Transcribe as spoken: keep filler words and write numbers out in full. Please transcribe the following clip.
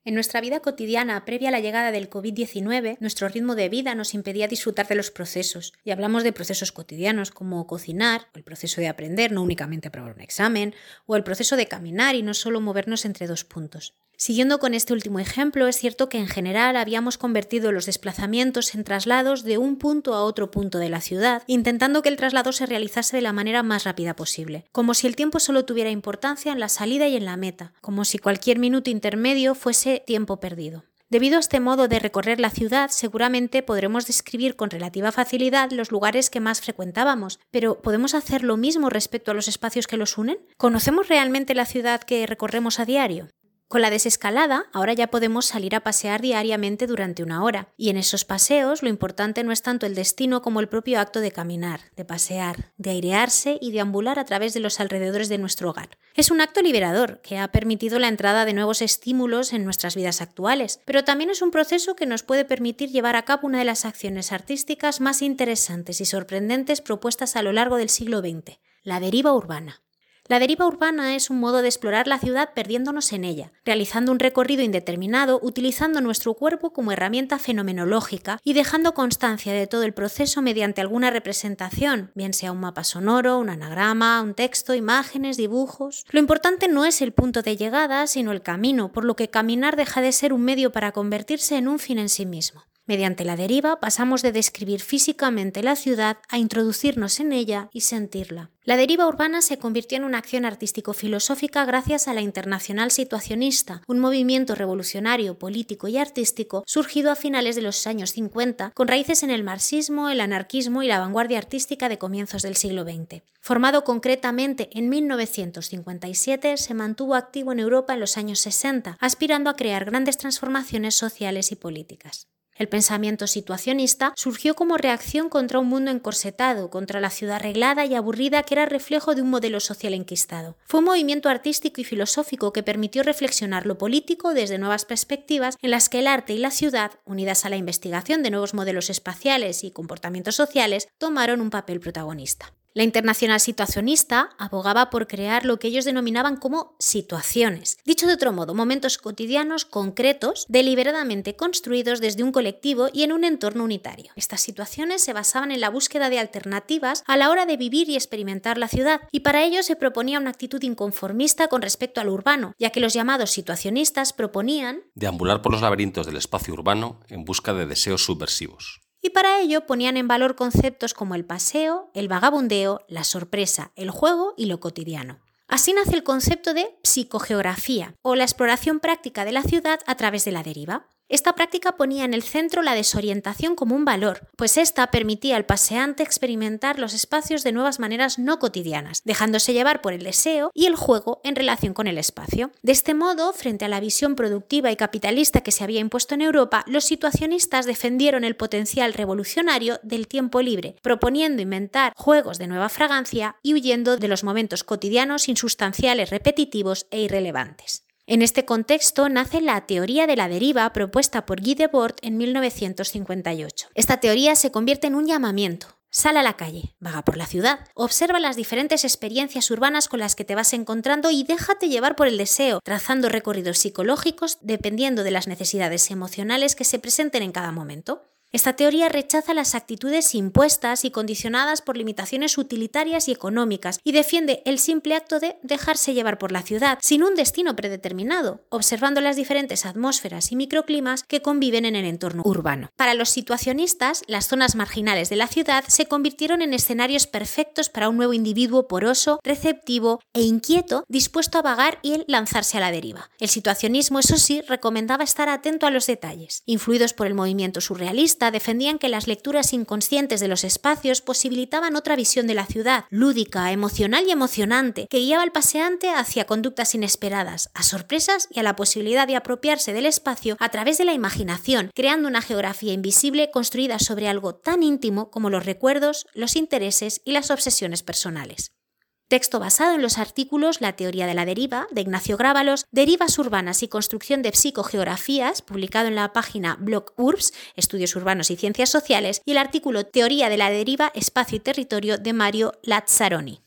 En nuestra vida cotidiana, previa a la llegada del covid diecinueve, nuestro ritmo de vida nos impedía disfrutar de los procesos. Y hablamos de procesos cotidianos como cocinar, o el proceso de aprender, no únicamente aprobar un examen, o el proceso de caminar y no solo movernos entre dos puntos. Siguiendo con este último ejemplo, es cierto que en general habíamos convertido los desplazamientos en traslados de un punto a otro punto de la ciudad, intentando que el traslado se realizase de la manera más rápida posible, como si el tiempo solo tuviera importancia en la salida y en la meta, como si cualquier minuto intermedio fuese tiempo perdido. Debido a este modo de recorrer la ciudad, seguramente podremos describir con relativa facilidad los lugares que más frecuentábamos, pero ¿podemos hacer lo mismo respecto a los espacios que los unen? ¿Conocemos realmente la ciudad que recorremos a diario? Con la desescalada, ahora ya podemos salir a pasear diariamente durante una hora, y en esos paseos lo importante no es tanto el destino como el propio acto de caminar, de pasear, de airearse y deambular a través de los alrededores de nuestro hogar. Es un acto liberador que ha permitido la entrada de nuevos estímulos en nuestras vidas actuales, pero también es un proceso que nos puede permitir llevar a cabo una de las acciones artísticas más interesantes y sorprendentes propuestas a lo largo del siglo veinte, la deriva urbana. La deriva urbana es un modo de explorar la ciudad perdiéndonos en ella, realizando un recorrido indeterminado utilizando nuestro cuerpo como herramienta fenomenológica y dejando constancia de todo el proceso mediante alguna representación, bien sea un mapa sonoro, un anagrama, un texto, imágenes, dibujos. Lo importante no es el punto de llegada, sino el camino, por lo que caminar deja de ser un medio para convertirse en un fin en sí mismo. Mediante la deriva pasamos de describir físicamente la ciudad a introducirnos en ella y sentirla. La deriva urbana se convirtió en una acción artístico-filosófica gracias a la Internacional Situacionista, un movimiento revolucionario, político y artístico surgido a finales de los años cincuenta, con raíces en el marxismo, el anarquismo y la vanguardia artística de comienzos del siglo veinte. Formado concretamente en mil novecientos cincuenta y siete, se mantuvo activo en Europa en los años sesenta, aspirando a crear grandes transformaciones sociales y políticas. El pensamiento situacionista surgió como reacción contra un mundo encorsetado, contra la ciudad arreglada y aburrida que era reflejo de un modelo social enquistado. Fue un movimiento artístico y filosófico que permitió reflexionar lo político desde nuevas perspectivas en las que el arte y la ciudad, unidas a la investigación de nuevos modelos espaciales y comportamientos sociales, tomaron un papel protagonista. La Internacional Situacionista abogaba por crear lo que ellos denominaban como situaciones. Dicho de otro modo, momentos cotidianos concretos, deliberadamente construidos desde un colectivo y en un entorno unitario. Estas situaciones se basaban en la búsqueda de alternativas a la hora de vivir y experimentar la ciudad, y para ello se proponía una actitud inconformista con respecto al urbano, ya que los llamados situacionistas proponían deambular por los laberintos del espacio urbano en busca de deseos subversivos. Y para ello ponían en valor conceptos como el paseo, el vagabundeo, la sorpresa, el juego y lo cotidiano. Así nace el concepto de psicogeografía, o la exploración práctica de la ciudad a través de la deriva. Esta práctica ponía en el centro la desorientación como un valor, pues esta permitía al paseante experimentar los espacios de nuevas maneras no cotidianas, dejándose llevar por el deseo y el juego en relación con el espacio. De este modo, frente a la visión productiva y capitalista que se había impuesto en Europa, los situacionistas defendieron el potencial revolucionario del tiempo libre, proponiendo inventar juegos de nueva fragancia y huyendo de los momentos cotidianos insustanciales, repetitivos e irrelevantes. En este contexto nace la teoría de la deriva propuesta por Guy Debord en mil novecientos cincuenta y ocho. Esta teoría se convierte en un llamamiento. Sal a la calle, vaga por la ciudad, observa las diferentes experiencias urbanas con las que te vas encontrando y déjate llevar por el deseo, trazando recorridos psicológicos dependiendo de las necesidades emocionales que se presenten en cada momento. Esta teoría rechaza las actitudes impuestas y condicionadas por limitaciones utilitarias y económicas y defiende el simple acto de dejarse llevar por la ciudad, sin un destino predeterminado, observando las diferentes atmósferas y microclimas que conviven en el entorno urbano. Para los situacionistas, las zonas marginales de la ciudad se convirtieron en escenarios perfectos para un nuevo individuo poroso, receptivo e inquieto, dispuesto a vagar y lanzarse a la deriva. El situacionismo, eso sí, recomendaba estar atento a los detalles. Influidos por el movimiento surrealista, defendían que las lecturas inconscientes de los espacios posibilitaban otra visión de la ciudad, lúdica, emocional y emocionante, que guiaba al paseante hacia conductas inesperadas, a sorpresas y a la posibilidad de apropiarse del espacio a través de la imaginación, creando una geografía invisible construida sobre algo tan íntimo como los recuerdos, los intereses y las obsesiones personales. Texto basado en los artículos La teoría de la deriva, de Ignacio Grábalos, Derivas urbanas y construcción de psicogeografías, publicado en la página Blog Urbs, Estudios urbanos y ciencias sociales, y el artículo Teoría de la deriva, espacio y territorio, de Mario Lazzaroni.